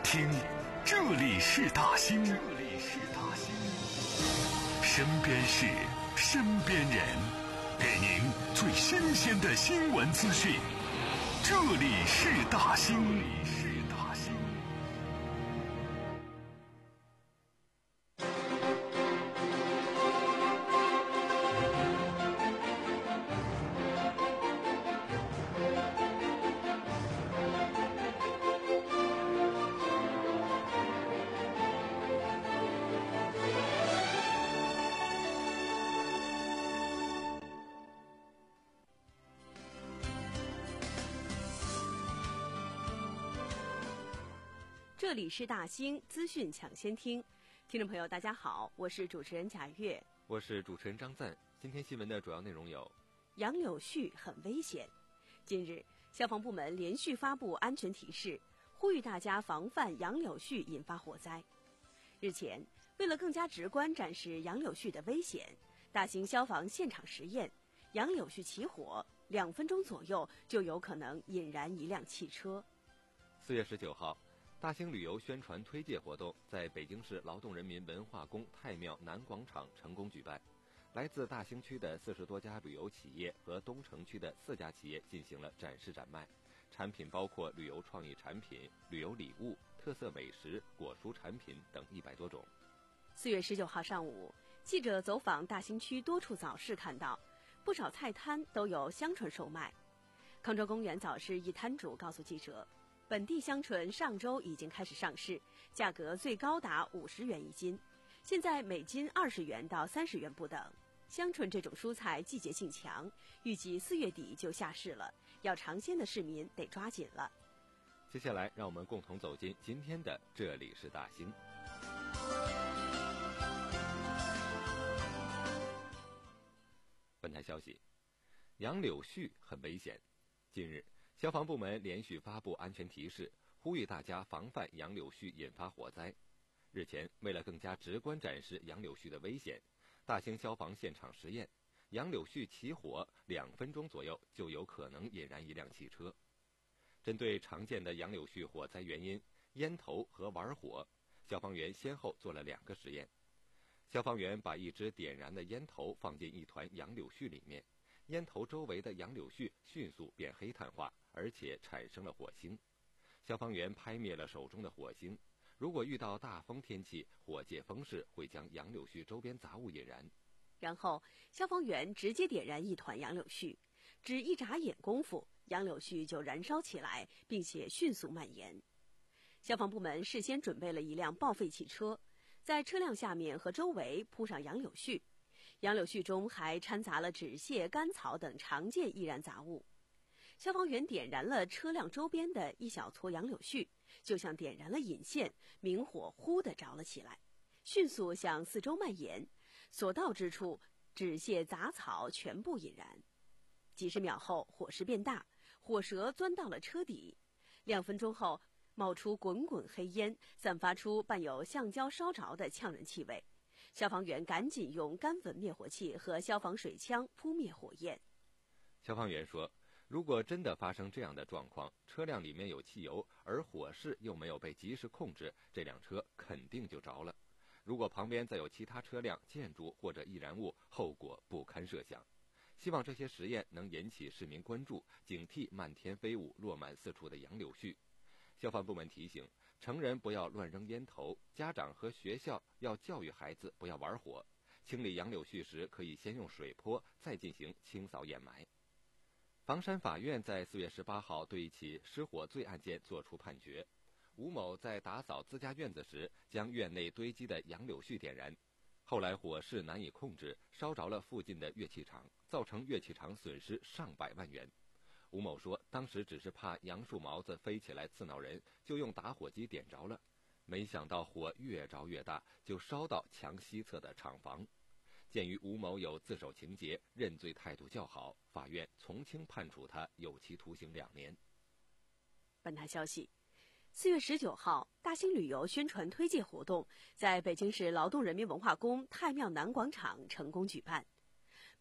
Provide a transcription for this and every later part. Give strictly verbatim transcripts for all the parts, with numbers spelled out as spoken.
听，这里是大兴，这里是大兴，身边事，身边人，给您最新鲜的新闻资讯。这里是大兴，这里是大兴。 这里是大兴资讯抢先听，听众朋友大家好，我是主持人贾月， 我是主持人张赞。今天新闻的主要内容有： 杨柳絮很危险。近日，消防部门连续发布安全提示，呼吁大家防范杨柳絮引发火灾。日前，为了更加直观展示杨柳絮的危险，大兴消防现场实验，杨柳絮起火，两分钟左右就有可能引燃一辆汽车。 四月十九号。大兴旅游宣传推介活动在北京市劳动人民文化宫太庙南广场成功举办，来自大兴区的四十多家旅游企业和东城区的四家企业进行了展示展卖，产品包括旅游创意产品、旅游礼物、特色美食、果蔬产品等一百多种。 四月十九号上午，记者走访大兴区多处早市，看到不少菜摊都有香椿售卖。康州公园早市一摊主告诉记者，本地香椿上周已经开始上市，价格最高达五十元一斤，现在每斤二十元到三十元不等。香椿这种蔬菜季节性强，预计四月底就下市了，要尝鲜的市民得抓紧了。 接下来，让我们共同走进今天的这里是大兴。本台消息：杨柳絮很危险。近日，消防部门连续发布安全提示，呼吁大家防范杨柳絮引发火灾。日前，为了更加直观展示杨柳絮的危险，大兴消防现场实验，杨柳絮起火两分钟左右就有可能引燃一辆汽车。针对常见的杨柳絮火灾原因烟头和玩火，消防员先后做了两个实验。消防员把一支点燃的烟头放进一团杨柳絮里面，烟头周围的杨柳絮迅速变黑炭化，而且产生了火星。消防员拍灭了手中的火星，如果遇到大风天气，火借风势会将杨柳絮周边杂物引燃。 然后，消防员直接点燃一团杨柳絮，只一眨眼功夫，杨柳絮就燃烧起来，并且迅速蔓延。消防部门事先准备了一辆报废汽车，在车辆下面和周围铺上杨柳絮，杨柳絮中还掺杂了纸屑、干草等常见易燃杂物。消防员点燃了车辆周边的一小撮杨柳絮，就像点燃了引线，明火忽地着了起来，迅速向四周蔓延，所到之处，纸屑杂草全部引燃。几十秒后，火势变大，火舌钻到了车底，两分钟后，冒出滚滚黑烟，散发出伴有橡胶烧着的呛人气味。消防员赶紧用干粉灭火器和消防水枪扑灭火焰。 消防员说，如果真的发生这样的状况，车辆里面有汽油，而火势又没有被及时控制，这辆车肯定就着了。如果旁边再有其他车辆、建筑或者易燃物，后果不堪设想。希望这些实验能引起市民关注，警惕漫天飞舞、落满四处的杨柳絮。消防部门提醒，成人不要乱扔烟头，家长和学校要教育孩子不要玩火。清理杨柳絮时，可以先用水泼，再进行清扫掩埋。房山法院在四月十八号对一起失火罪案件作出判决。吴某在打扫自家院子时，将院内堆积的杨柳絮点燃，后来火势难以控制，烧着了附近的乐器厂，造成乐器厂损失上百万元。吴某说，当时只是怕杨树毛子飞起来刺挠人，就用打火机点着了，没想到火越着越大，就烧到墙西侧的厂房。鉴于吴某有自首情节，认罪态度较好，法院从轻判处他有期徒刑两年。 本台消息，四月十九号，大兴旅游宣传推介活动在北京市劳动人民文化宫太庙南广场成功举办。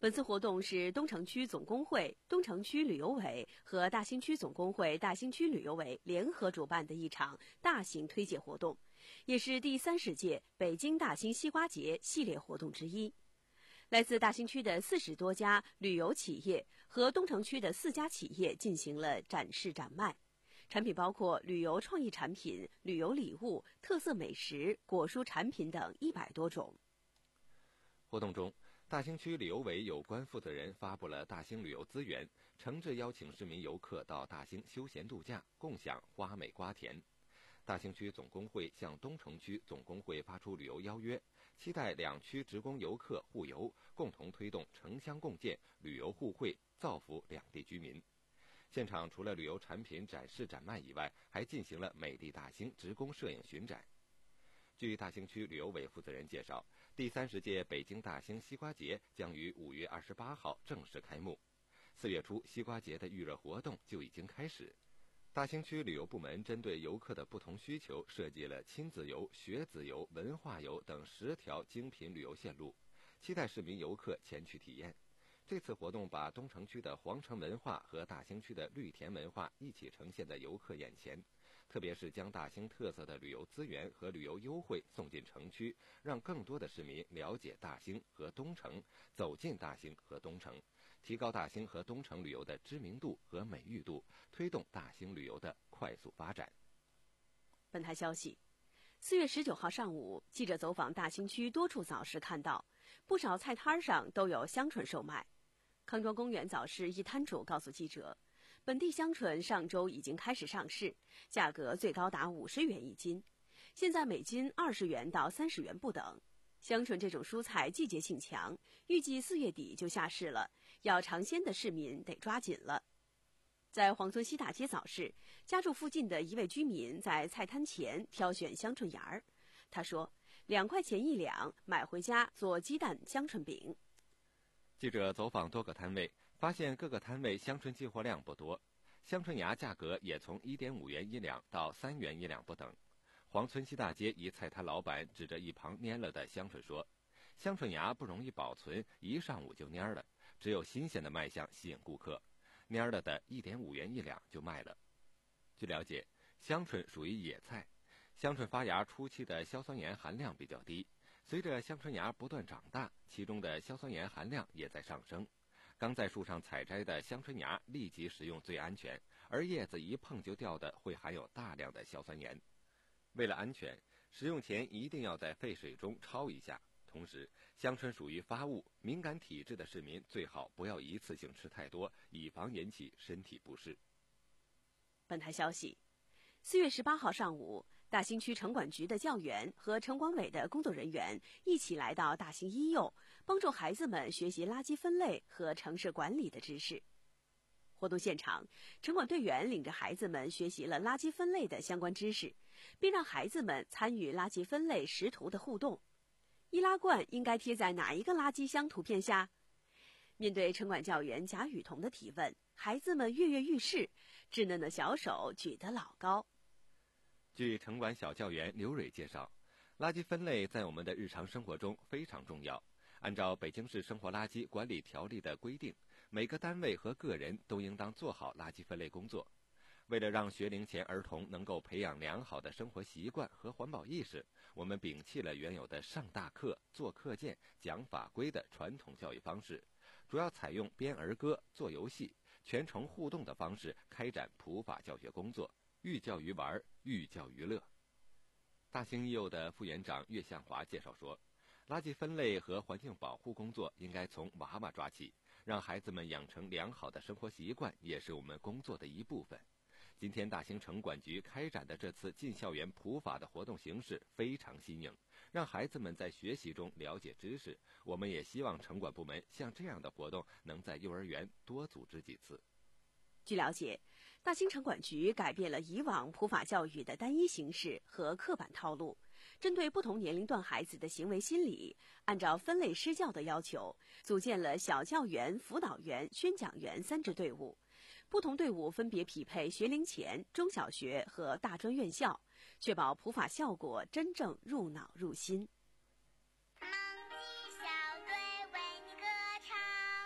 本次活动是东城区总工会、东城区旅游委和大兴区总工会大兴区旅游委联合主办的一场大型推介活动，也是第三十届北京大兴西瓜节系列活动之一。来自大兴区的四十多家旅游企业和东城区的四家企业进行了展示展卖，产品包括旅游创意产品、旅游礼物、特色美食、果蔬产品等一百多种。 活动中，大兴区旅游委有关负责人发布了大兴旅游资源，诚挚邀请市民游客到大兴休闲度假，共享花美瓜甜。大兴区总工会向东城区总工会发出旅游邀约，期待两区职工游客互游，共同推动城乡共建、旅游互惠，造福两地居民。现场除了旅游产品展示展卖以外，还进行了美丽大兴职工摄影巡展。据大兴区旅游委负责人介绍，第三十届北京大兴西瓜节将于五月二十八号正式开幕。四月初，西瓜节的预热活动就已经开始。大兴区旅游部门针对游客的不同需求，设计了亲子游、学子游、文化游等十条精品旅游线路，期待市民游客前去体验。这次活动把东城区的皇城文化和大兴区的绿田文化一起呈现在游客眼前，特别是将大兴特色的旅游资源和旅游优惠送进城区，让更多的市民了解大兴和东城，走进大兴和东城，提高大兴和东城旅游的知名度和美誉度，推动大兴旅游的快速发展。 本台消息，四月十九号上午，记者走访大兴区多处早市，看到不少菜摊上都有香椿售卖。康庄公园早市一摊主告诉记者，本地香椿上周已经开始上市，价格最高达五十元一斤，现在每斤二十元到三十元不等。香椿这种蔬菜季节性强，预计四月底就下市了，要尝鲜的市民得抓紧了。在黄村西大街早市，家住附近的一位居民在菜摊前挑选香椿芽儿，他说两块钱一两，买回家做鸡蛋香椿饼。 记者走访多个摊位，发现各个摊位香椿进货量不多，香椿芽价格也从一点五元一两到三元一两不等。黄村西大街一菜摊老板指着一旁蔫了的香椿说，香椿芽不容易保存，一上午就蔫了，只有新鲜的卖相吸引顾客，蔫了的一点五元一两就卖了。据了解，香椿属于野菜，香椿发芽初期的硝酸盐含量比较低，随着香椿芽不断长大，其中的硝酸盐含量也在上升。刚在树上采摘的香椿芽立即食用最安全，而叶子一碰就掉的会含有大量的硝酸盐。为了安全，食用前一定要在沸水中焯一下。同时，香椿属于发物，敏感体质的市民最好不要一次性吃太多，以防引起身体不适。 本台消息，四月十八号上午，大兴区城管局的教员和城管委的工作人员一起来到大兴一幼，帮助孩子们学习垃圾分类和城市管理的知识。活动现场，城管队员领着孩子们学习了垃圾分类的相关知识，并让孩子们参与垃圾分类识图的互动。易拉罐应该贴在哪一个垃圾箱图片下？面对城管教员贾雨桐的提问，孩子们跃跃欲试，稚嫩的小手举得老高。 据城管小教员刘蕊介绍，垃圾分类在我们的日常生活中非常重要。按照北京市生活垃圾管理条例的规定，每个单位和个人都应当做好垃圾分类工作。为了让学龄前儿童能够培养良好的生活习惯和环保意识，我们摒弃了原有的上大课、做课件、讲法规的传统教育方式，主要采用编儿歌、做游戏、全程互动的方式开展普法教学工作，寓教于玩，寓教于乐。大兴一幼的副园长岳向华介绍说，垃圾分类和环境保护工作应该从娃娃抓起，让孩子们养成良好的生活习惯，也是我们工作的一部分。今天大兴城管局开展的这次进校园普法的活动形式非常新颖，让孩子们在学习中了解知识。我们也希望城管部门像这样的活动能在幼儿园多组织几次。 据了解，大兴城管局改变了以往普法教育的单一形式和刻板套路，针对不同年龄段孩子的行为心理，按照分类施教的要求，组建了小教员、辅导员、宣讲员三支队伍。不同队伍分别匹配学龄前、中小学和大专院校，确保普法效果真正入脑入心。 梦鸡小队为你歌唱。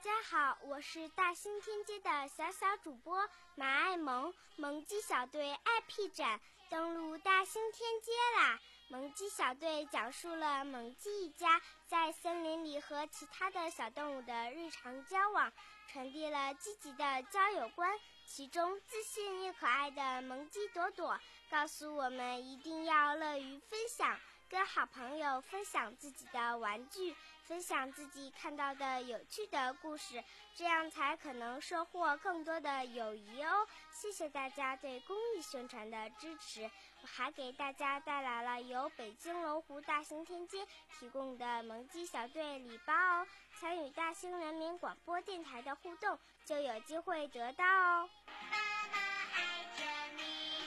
家好，我是大兴天街的小小主播马爱萌。萌鸡小队 I P 展登陆大兴天街啦！萌鸡小队讲述了萌鸡一家在森林里和其他的小动物的日常交往，传递了积极的交友观。其中自信又可爱的萌鸡朵朵告诉我们，一定要乐于分享，跟好朋友分享自己的玩具，分享自己看到的有趣的故事，这样才可能收获更多的友谊哦。谢谢大家对公益宣传的支持。我还给大家带来了由北京龙湖大兴天街提供的萌鸡小队礼包哦，参与大兴人民广播电台的互动就有机会得到哦。妈妈爱着你。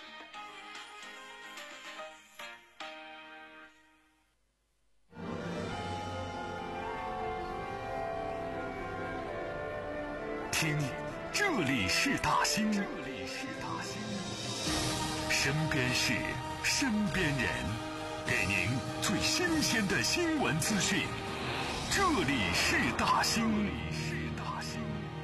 听，这里是大兴，这里是大兴，身边事，身边人，给您最新鲜的新闻资讯。这里是大兴，这里是大兴。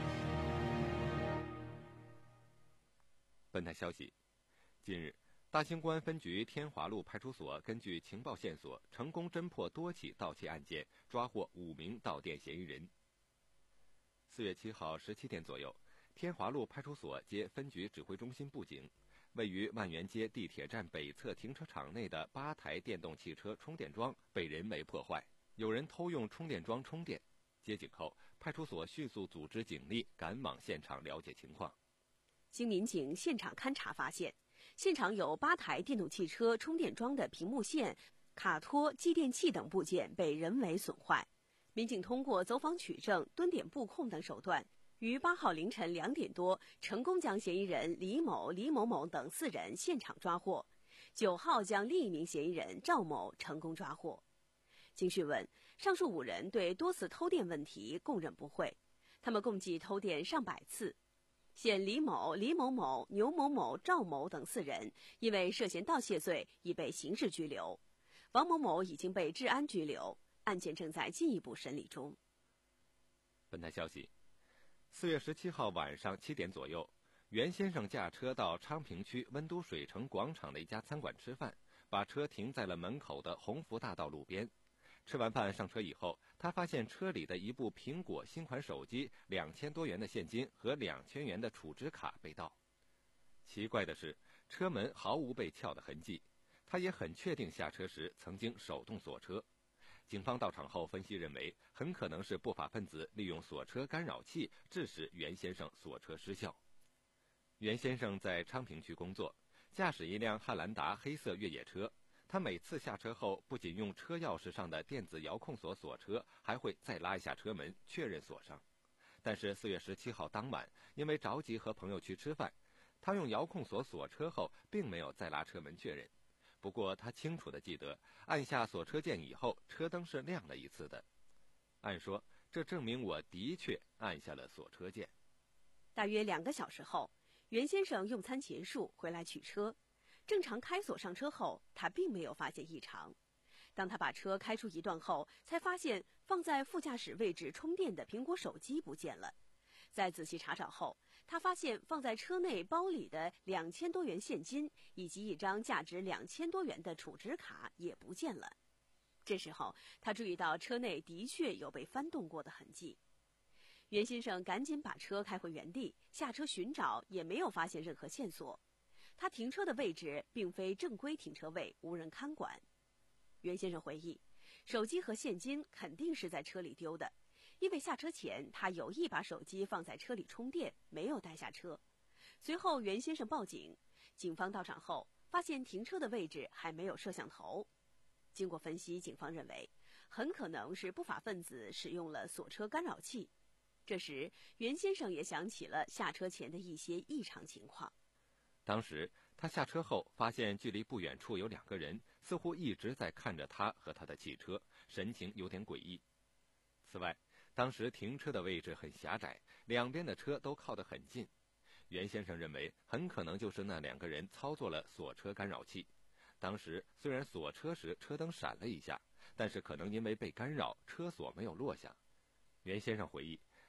本台消息，近日，大兴公安分局天华路派出所根据情报线索，成功侦破多起盗窃案件，抓获五名盗店嫌疑人。四月七号十七点左右，天华路派出所接分局指挥中心布警，位于万源街地铁站北侧停车场内的八台电动汽车充电桩被人为破坏，有人偷用充电桩充电。接警后，派出所迅速组织警力赶往现场了解情况。 经民警现场勘查发现，现场有八台电动汽车充电桩的屏幕线、卡托、继电器等部件被人为损坏。民警通过走访取证、蹲点布控等手段，于八号凌晨两点多，成功将嫌疑人李某、李某某等四人现场抓获。九号将另一名嫌疑人赵某成功抓获。经讯问，上述五人对多次偷电问题供认不讳，他们共计偷电上百次。现李某、李某某、牛某某、赵某等四人因为涉嫌盗窃罪已被刑事拘留，王某某已经被治安拘留，案件正在进一步审理中。 本台消息，四月十七号晚上七点左右，袁先生驾车到昌平区温都水城广场的一家餐馆吃饭，把车停在了门口的鸿福大道路边。吃完饭上车以后，他发现车里的一部苹果新款手机、两千多元的现金和两千元的储值卡被盗。奇怪的是，车门毫无被撬的痕迹，他也很确定下车时曾经手动锁车。警方到场后分析认为，很可能是不法分子利用锁车干扰器，致使袁先生锁车失效。袁先生在昌平区工作，驾驶一辆汉兰达黑色越野车。他每次下车后，不仅用车钥匙上的电子遥控锁锁车，还会再拉一下车门，确认锁上。但是四月十七号当晚，因为着急和朋友去吃饭，他用遥控锁锁车后，并没有再拉车门确认。不过他清楚地记得，按下锁车键以后，车灯是亮了一次的。按说，这证明我的确按下了锁车键。 大约两个小时后，袁先生用餐结束回来取车。正常开锁上车后，他并没有发现异常。当他把车开出一段后，才发现放在副驾驶位置充电的苹果手机不见了。在仔细查找后，他发现放在车内包里的两千多元现金以及一张价值两千多元的储值卡也不见了。这时候，他注意到车内的确有被翻动过的痕迹。袁先生赶紧把车开回原地，下车寻找，也没有发现任何线索。他停车的位置并非正规停车位，无人看管。袁先生回忆，手机和现金肯定是在车里丢的，因为下车前他有意把手机放在车里充电，没有带下车。随后袁先生报警，警方到场后发现停车的位置还没有摄像头。经过分析，警方认为很可能是不法分子使用了锁车干扰器。这时袁先生也想起了下车前的一些异常情况。 当时他下车后发现距离不远处有两个人，似乎一直在看着他和他的汽车，神情有点诡异。此外，当时停车的位置很狭窄，两边的车都靠得很近。袁先生认为很可能就是那两个人操作了锁车干扰器。当时虽然锁车时车灯闪了一下，但是可能因为被干扰，车锁没有落下。袁先生回忆，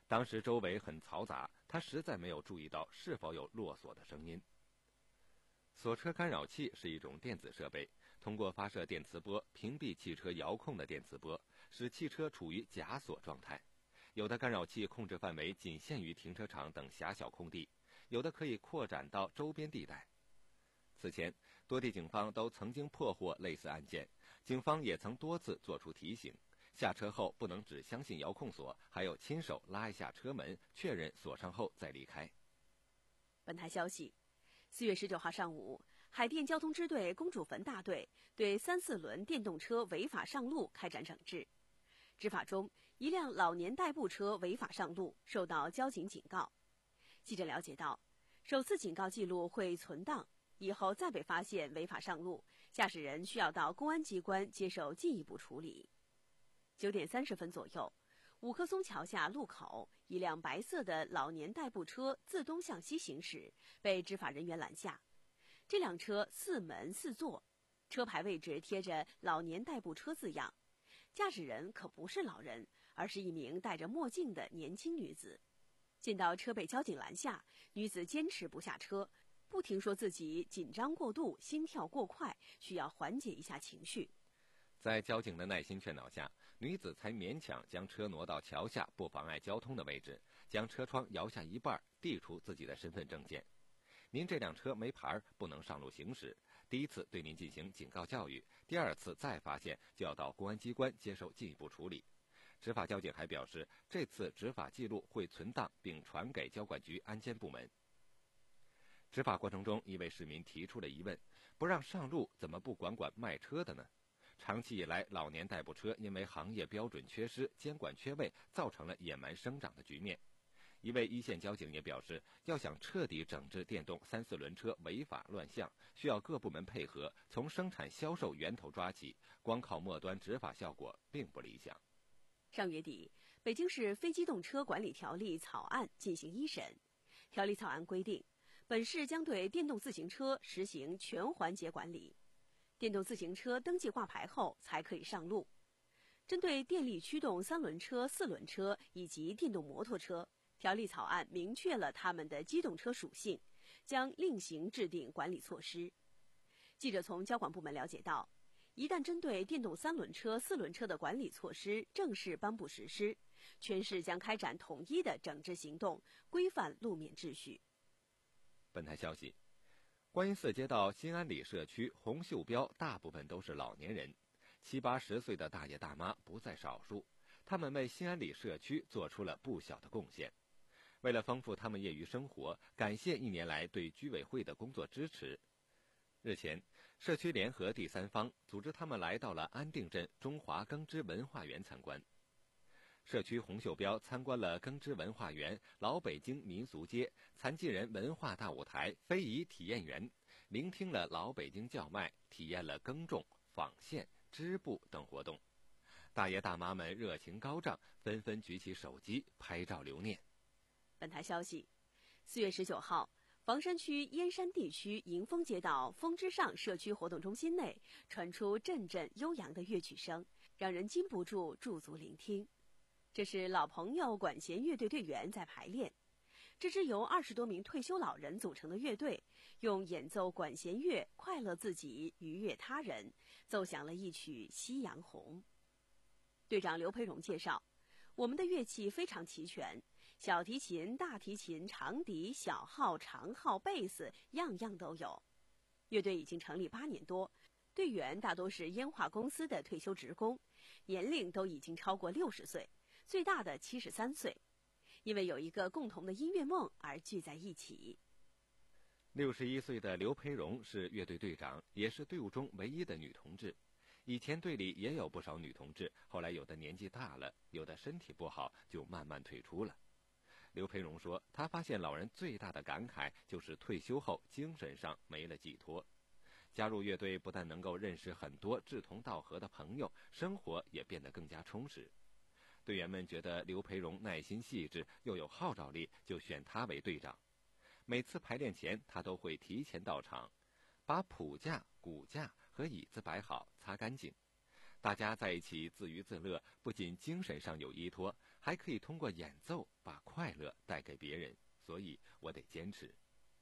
当时周围很嘈杂，他实在没有注意到是否有落锁的声音。锁车干扰器是一种电子设备，通过发射电磁波屏蔽汽车遥控的电磁波，使汽车处于假锁状态。有的干扰器控制范围仅限于停车场等狭小空地，有的可以扩展到周边地带。此前，多地警方都曾经破获类似案件，警方也曾多次作出提醒，下车后不能只相信遥控锁，还有亲手拉一下车门，确认锁上后再离开。 本台消息，四月十九号上午，海淀交通支队公主坟大队对三四轮电动车违法上路开展整治。执法中，一辆老年代步车违法上路，受到交警警告。记者了解到，首次警告记录会存档，以后再被发现违法上路，驾驶人需要到公安机关接受进一步处理。九点三十分左右，五棵松桥下路口，一辆白色的老年代步车自东向西行驶，被执法人员拦下。这辆车四门四座，车牌位置贴着“老年代步车”字样。驾驶人可不是老人，而是一名戴着墨镜的年轻女子。见到车被交警拦下，女子坚持不下车，不停说自己紧张过度，心跳过快，需要缓解一下情绪。 在交警的耐心劝导下，女子才勉强将车挪到桥下不妨碍交通的位置，将车窗摇下一半，递出自己的身份证件。您这辆车没牌，不能上路行驶。第一次对您进行警告教育，第二次再发现就要到公安机关接受进一步处理。执法交警还表示，这次执法记录会存档并传给交管局安监部门。执法过程中，一位市民提出了疑问：不让上路，怎么不管管卖车的呢？长期以来，老年代步车因为行业标准缺失、监管缺位，造成了野蛮生长的局面。一位一线交警也表示，要想彻底整治电动三四轮车违法乱象，需要各部门配合，从生产销售源头抓起，光靠末端执法效果并不理想。 上月底，北京市非机动车管理条例草案进行一审。条例草案规定，本市将对电动自行车实行全环节管理，电动自行车登记挂牌后才可以上路。针对电力驱动三轮车、四轮车以及电动摩托车，条例草案明确了它们的机动车属性，将另行制定管理措施。记者从交管部门了解到，一旦针对电动三轮车、四轮车的管理措施正式颁布实施，全市将开展统一的整治行动，规范路面秩序。 本台消息，观音寺街道新安里社区红袖标大部分都是老年人，七八十岁的大爷大妈不在少数，他们为新安里社区做出了不小的贡献。为了丰富他们业余生活，感谢一年来对居委会的工作支持，日前，社区联合第三方组织他们来到了安定镇中华耕织文化园参观。社区红袖标参观了耕织文化园、老北京民俗街、残疾人文化大舞台、非遗体验园，聆听了老北京叫卖，体验了耕种、纺线、织布等活动。大爷大妈们热情高涨，纷纷举起手机拍照留念。 本台消息，四月十九号，房山区燕山地区迎风街道风之上社区活动中心内传出阵阵悠扬的乐曲声，让人禁不住驻足聆听。这是老朋友管弦乐队队员在排练。这支由二十多名退休老人组成的乐队，用演奏管弦乐快乐自己，愉悦他人，奏响了一曲《夕阳红》。队长刘培荣介绍，我们的乐器非常齐全，小提琴、大提琴、长笛、小号、长号、贝斯，样样都有。乐队已经成立八年多，队员大多是烟化公司的退休职工，年龄都已经超过六十岁，最大的七十三岁，因为有一个共同的音乐梦而聚在一起。 六十一岁的刘培荣是乐队队长，也是队伍中唯一的女同志。以前队里也有不少女同志，后来有的年纪大了，有的身体不好，就慢慢退出了。刘培荣说，他发现老人最大的感慨就是退休后精神上没了寄托。加入乐队不但能够认识很多志同道合的朋友，生活也变得更加充实。队员们觉得刘培荣耐心细致，又有号召力，就选他为队长。每次排练前，他都会提前到场，把谱架、骨架和椅子摆好，擦干净。 大家在一起自娱自乐，不仅精神上有依托，还可以通过演奏把快乐带给别人，所以我得坚持。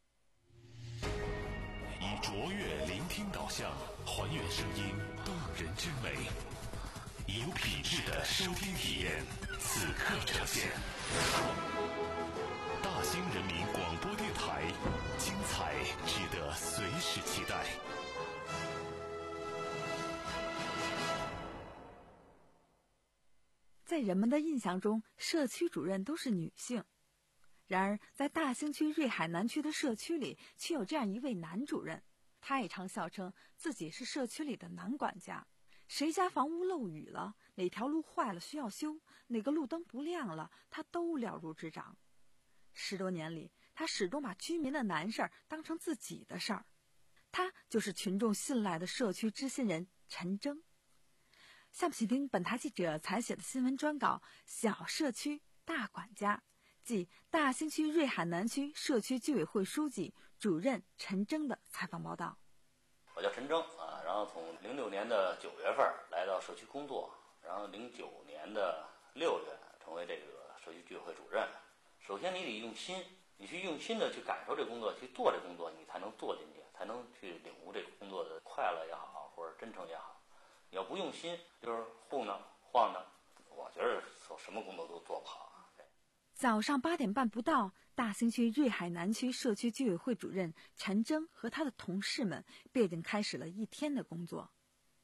以卓越聆听导向，还原声音动人之美，以有品质的收听体验，此刻呈现。大兴人民广播电台，精彩值得随时期待。 在人们的印象中，社区主任都是女性。然而，在大兴区瑞海南区的社区里，却有这样一位男主任。他也常笑称自己是社区里的男管家。谁家房屋漏雨了，哪条路坏了需要修，哪个路灯不亮了，他都了如指掌。十多年里，他始终把居民的难事儿当成自己的事儿。他就是群众信赖的社区知心人陈征。下面请听本台记者采写的新闻专稿《小社区大管家》，即大兴区瑞海南区社区居委会书记、主任陈征的采访报道。 我叫陈征啊，然后从零六年的九月份来到社区工作，然后零九年的六月成为这个社区居委会主任。首先你得用心，你去用心的去感受这工作，去做这工作，你才能做进去，才能去领悟这个工作的快乐也好，或者真诚也好。你要不用心，就是糊弄晃荡，我觉得做什么工作都做不好。 早上八点半不到，大兴区瑞海南区社区居委会主任陈征和他的同事们便已经开始了一天的工作。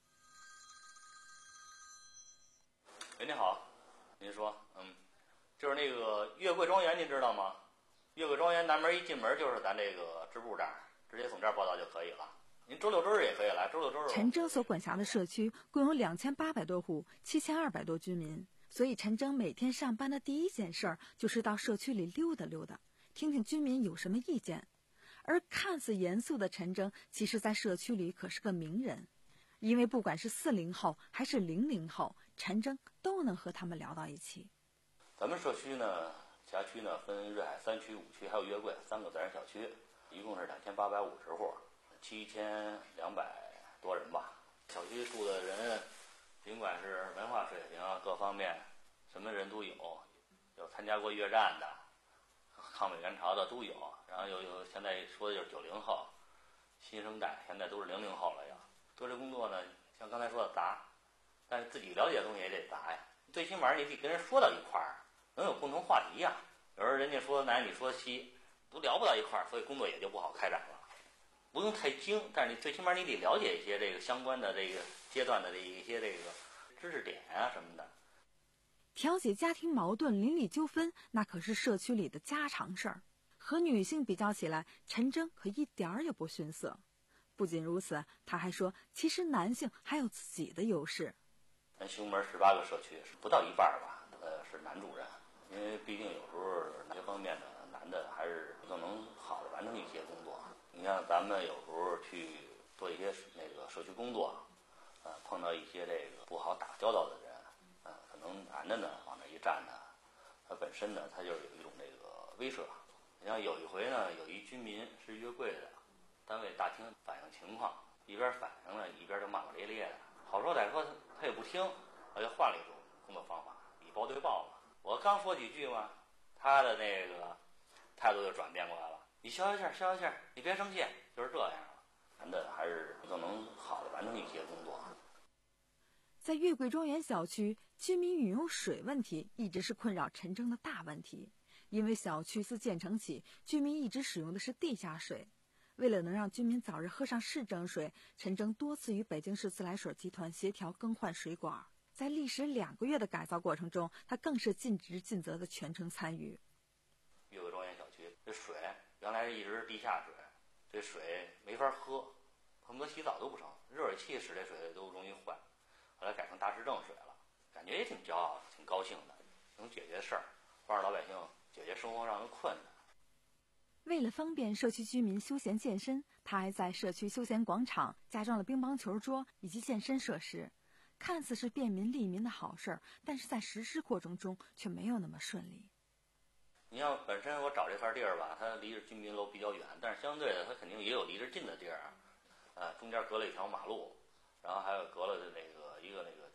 喂，您好，您说，嗯，就是那个月桂庄园，您知道吗？月桂庄园南门一进门就是咱这个支部这儿，直接从这儿报到就可以了。您周六周日也可以来，周六周日。 陈征所管辖的社区共有两千八百多户，七千二百多居民，所以陈征每天上班的第一件事儿就是到社区里溜达溜达，听听居民有什么意见。而看似严肃的陈征，其实在社区里可是个名人，因为不管是四零后还是零零后，陈征都能和他们聊到一起。 咱们社区呢，辖区呢分瑞海三区、五区还有月桂三个自然小区，一共是两千八百五十户。七千两百多人吧，小区住的人，尽管是文化水平啊各方面，什么人都有，有参加过越战的，抗美援朝的都有，然后有有现在说的就是九零后，新生代现在都是零零后了要。做这工作呢，像刚才说的杂，但是自己了解的东西也得杂呀，最起码你得跟人说到一块儿，能有共同话题呀。有时候人家说南，你说西，都聊不到一块儿，所以工作也就不好开展了。不用太精，但是你最起码你得了解一些这个相关的这个阶段的这一些这个知识点啊什么的。 调解家庭矛盾、邻里纠纷，那可是社区里的家常事儿。和女性比较起来，陈征可一点儿也不逊色。不仅如此，他还说，其实男性还有自己的优势。 咱西红门十八个社区是不到一半吧，呃，是男主任，因为毕竟有时候哪些方面的男的还是更能好的完成一些工作。你像咱们有时候去做一些那个社区工作，呃，碰到一些这个不好打交道的人，呃，可能男的呢往那一站呢，他本身呢他就是有一种这个威慑。你像有一回呢，有一居民是月桂的，单位大厅反映情况，一边反映了一边就骂骂咧咧的，好说歹说他他也不听，我就换了一种工作方法，以暴对暴嘛。我刚说几句嘛，他的那个态度就转变过来了。你消消气儿，消消气儿，你别生气，就是这样了。男的还是更能好的完成一些工作。 在月桂庄园小区，居民饮用水问题一直是困扰陈征的大问题。因为小区自建成起，居民一直使用的是地下水。为了能让居民早日喝上市政水，陈征多次与北京市自来水集团协调更换水管。在历时两个月的改造过程中，他更是尽职尽责的全程参与。 月桂庄园小区这水原来一直是地下水，这水没法喝，恨不得洗澡都不成，热水器使这水都容易坏。后来改成大市政水了，感觉也挺骄傲、挺高兴的，能解决事儿，帮着老百姓解决生活上的困难。 为了方便社区居民休闲健身，他还在社区休闲广场加装了乒乓球桌以及健身设施。看似是便民利民的好事儿，但是在实施过程中却没有那么顺利。 你像本身我找这块地儿吧，它离着居民楼比较远，但是相对的它肯定也有离着近的地儿，呃，中间隔了一条马路，然后还有隔了那个一个那个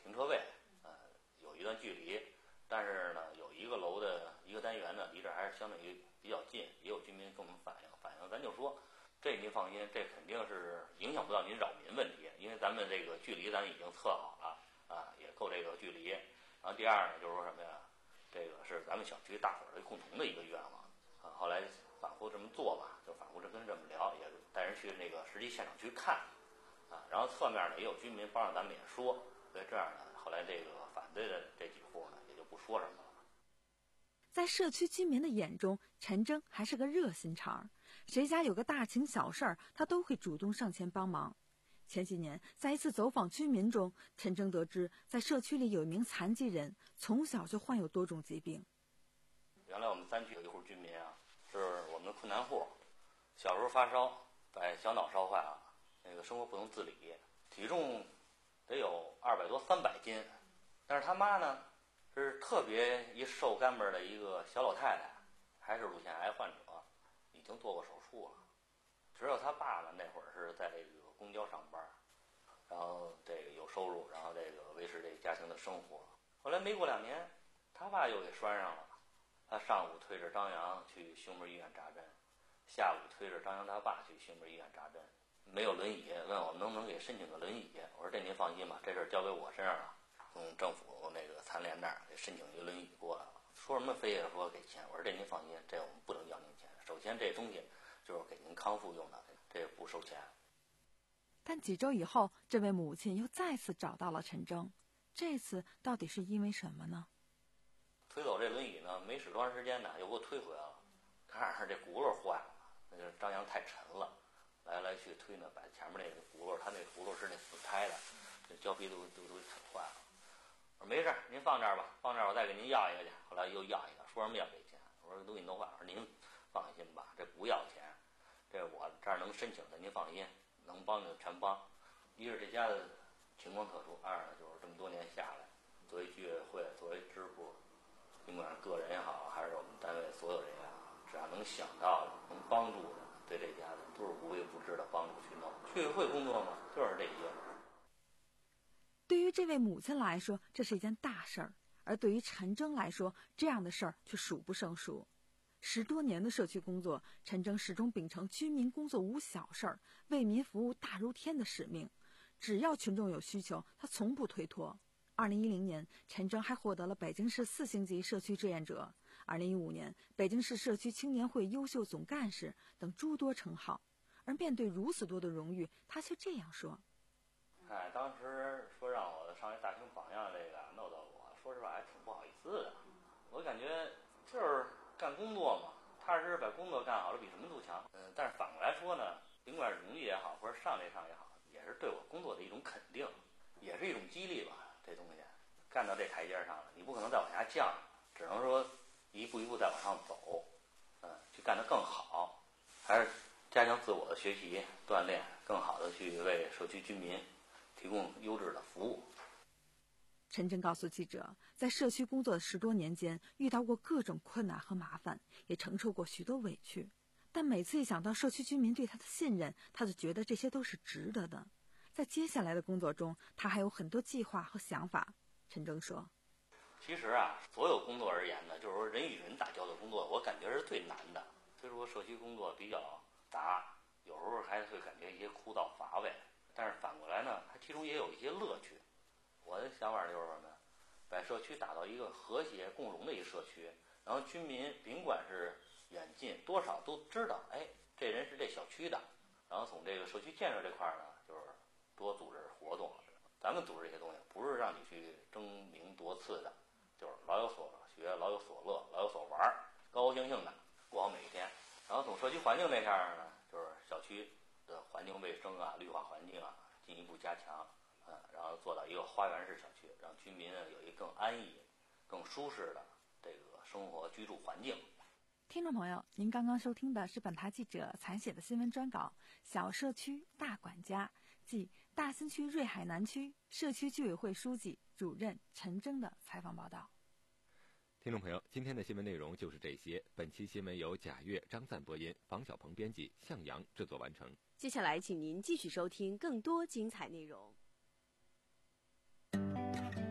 停车位，呃，有一段距离，但是呢，有一个楼的一个单元呢，离这还是相对于比较近，也有居民跟我们反映，反映咱就说，这您放心，这肯定是影响不到您扰民问题，因为咱们这个距离咱已经测好了啊，也够这个距离。然后第二呢，就是说什么呀？这个是咱们小区大伙儿的共同的一个愿望啊。后来反复这么做吧，就反复这跟这么聊，也带人去那个实际现场去看啊。然后侧面呢也有居民帮着咱们也说，所以这样呢，后来这个反对的这几户呢也就不说什么了。 在社区居民的眼中，陈征还是个热心肠，谁家有个大情小事儿，他都会主动上前帮忙。前几年，在一次走访居民中，陈征得知，在社区里有一名残疾人，从小就患有多种疾病。 原来我们三区有一户居民啊，是我们的困难户，小时候发烧，把小脑烧坏了，那个生活不能自理，体重得有二百多三百斤，但是他妈呢是特别一瘦干巴的一个小老太太，还是乳腺癌患者，已经做过手术了。只有他爸呢那会儿是在这个公交上班，然后这个有收入，然后这个维持这个家庭的生活。后来没过两年，他爸又给拴上了。他上午推着张扬去胸门医院扎针，下午推着张扬他爸去胸门医院扎针，没有轮椅，问我能不能给申请个轮椅。我说这您放心吧，这事儿交给我身上了，从政府那个残联那儿给申请一个轮椅过来了。说什么非得说给钱，我说这您放心，这我们不能要您钱。首先这东西就是给您康复用的，这也不收钱。 但几周以后，这位母亲又再次找到了陈征，这次到底是因为什么呢？ 推走这轮椅呢，没使多长时间呢，又给我推回来了。看着这轱辘坏了，那就是张扬太沉了，来来去推呢，把前面那个轱辘，他那轱辘是那死胎的，这胶皮都都都啃坏了。我说没事，您放这儿吧，放这儿我再给您要一个去。后来又要一个，说什么要给钱？我说东西都坏了，我说您放心吧，这不要钱，这我这儿能申请的，您放心，能帮就全帮。一是这家的情况特殊，二呢就是这么多年下来，作为居委会，作为支部。尽管个人也好，还是我们单位所有人也好，只要能想到的、能帮助的，对这家的都是无微不至的帮助去弄。居委会工作嘛，就是这些。 对于这位母亲来说，这是一件大事儿；而对于陈征来说，这样的事儿却数不胜数。十多年的社区工作，陈征始终秉承居民工作无小事儿、为民服务大如天的使命。只要群众有需求，他从不推脱。二零一零年，陈征还获得了北京市四星级社区志愿者。二零一五年，北京市社区青年会优秀总干事等诸多称号。而面对如此多的荣誉，他却这样说：“ 哎，当时说让我上一大型榜样，这个弄到我，说实话还挺不好意思的。我感觉就是干工作嘛，踏实把工作干好了，比什么都强。嗯，但是反过来说呢，尽管荣誉也好，或者上位上也好，也是对我工作的一种肯定，也是一种激励吧。”这东西干到这台阶上了，你不可能再往下降，只能说一步一步再往上走，嗯，去干得更好，还是加强自我的学习锻炼，更好的去为社区居民提供优质的服务。 陈征告诉记者，在社区工作的十多年间，遇到过各种困难和麻烦，也承受过许多委屈，但每次一想到社区居民对他的信任，他就觉得这些都是值得的。在接下来的工作中，他还有很多计划和想法。陈征说：“ 其实啊，所有工作而言呢，就是说人与人打交道工作，我感觉是最难的。所以说社区工作比较杂，有时候还会感觉一些枯燥乏味。但是反过来呢，它其中也有一些乐趣。我的想法就是什么呢？把社区打造一个和谐共荣的一个社区，然后居民甭管是远近，多少都知道，哎，这人是这小区的。然后从这个社区建设这块呢，就是多组织活动，咱们组织这些东西不是让你去争名夺次的，就是老有所学，老有所乐，老有所玩，高高兴兴的过好每一天。然后从社区环境这块呢，就是小区的环境卫生啊、绿化环境啊进一步加强，嗯，然后做到一个花园式小区，让居民呢有一个更安逸、更舒适的这个生活居住环境。 听众朋友，您刚刚收听的是本台记者采写的新闻专稿《小社区大管家》，即大兴区瑞海南区社区居委会书记、主任陈征的采访报道。 听众朋友，今天的新闻内容就是这些。本期新闻由贾月、张赞播音，房小鹏编辑，向阳制作完成。 接下来，请您继续收听更多精彩内容。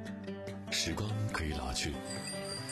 时光可以老去，